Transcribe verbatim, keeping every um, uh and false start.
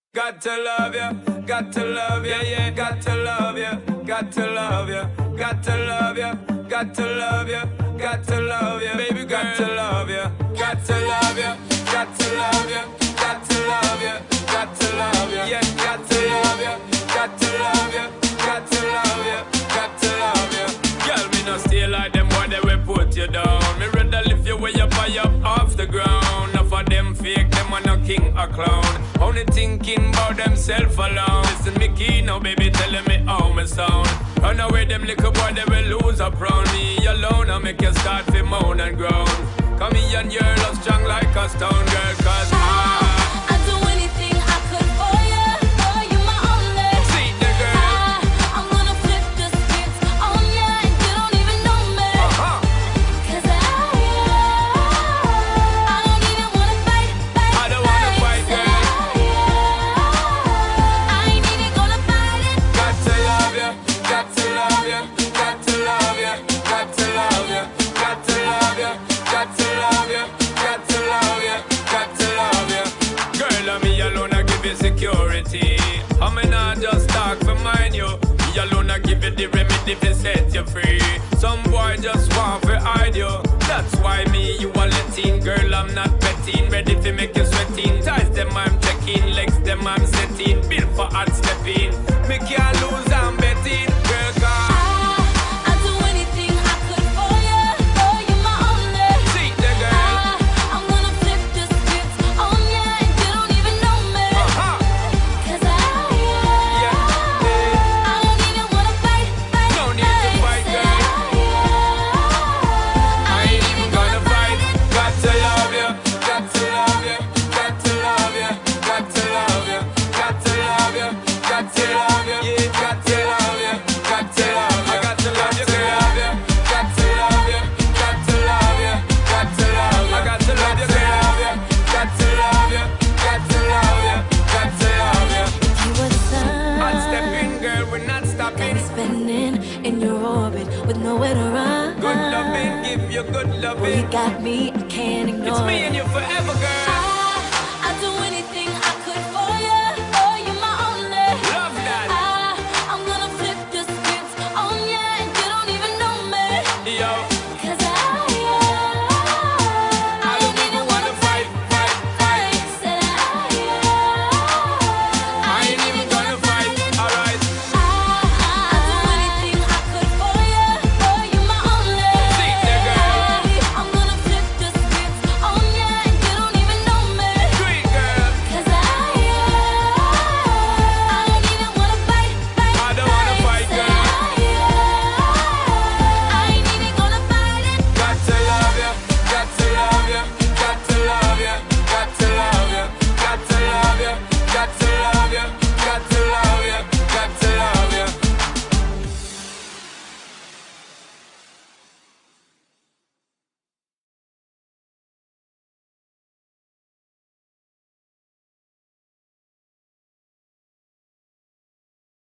Got to love ya, got to love ya, yeah, got to love ya, got to love ya, got to love ya, got to love ya, got to love ya, baby, got to love ya, got to love ya, got to love ya, got to love ya, got to love ya, yeah, got to love ya, got to love ya, got to love ya, got to love ya. Girl, me no stay like them boy, they will put you down. Me rather lift you way up high up off the ground. Enough of them fake, them are no king or clown. Only thinking about themself alone. Listen me key now, baby, telling me how me sound. Run away them little boy, they will lose up round me alone. I make you start to moan and groan. Come here and your love strong like a stone, girl, cause I I'd do anything I could for you, for you my only. see the girl. I, I'm gonna flip the script on you and you don't even know me. Uh-huh. Cause I, I don't even wanna fight, fight, I don't wanna fight, Cause girl. I, I ain't even gonna fight it. Got to love ya, got to love ya, got to love ya, got to love ya, got to love ya, got to love ya, got to love ya, got to love ya. Girl, I'm me alone, I give you security. I mean, I just talk for mine, you. Me alone, I give you the remedy to set you free. Some boy just want to hide you. That's why me, you are letting. Girl, I'm not betting. Ready to make you sweating. Ties them, I'm checking. Legs them, I'm setting. Built for hard stepping. Me can't lose, I'm betting. Girl, cause I, I'd do anything I could for you, for you my only. see the girl. I, I'm gonna flip the script on you and you don't even know me. Uh-huh. Cause I, Yeah, I don't even wanna fight, fight, no need to fight, girl. I ain't even gonna fight. Got to love ya, got to love ya, got to love ya, got to love ya, got to love ya, got to love ya, yeah, got to love ya, got to love ya, I got to love ya, girl. Got to love ya, got to love ya, got to love ya, I got to love ya, girl. Got to love ya, got to love ya, got to love ya. You were the sun. Hot stepping, girl, we're not stopping. Spinning in your orbit with nowhere to run. Good loving, give you good Well, you loving. got me, I can't ignore It's me it. and you forever, girl.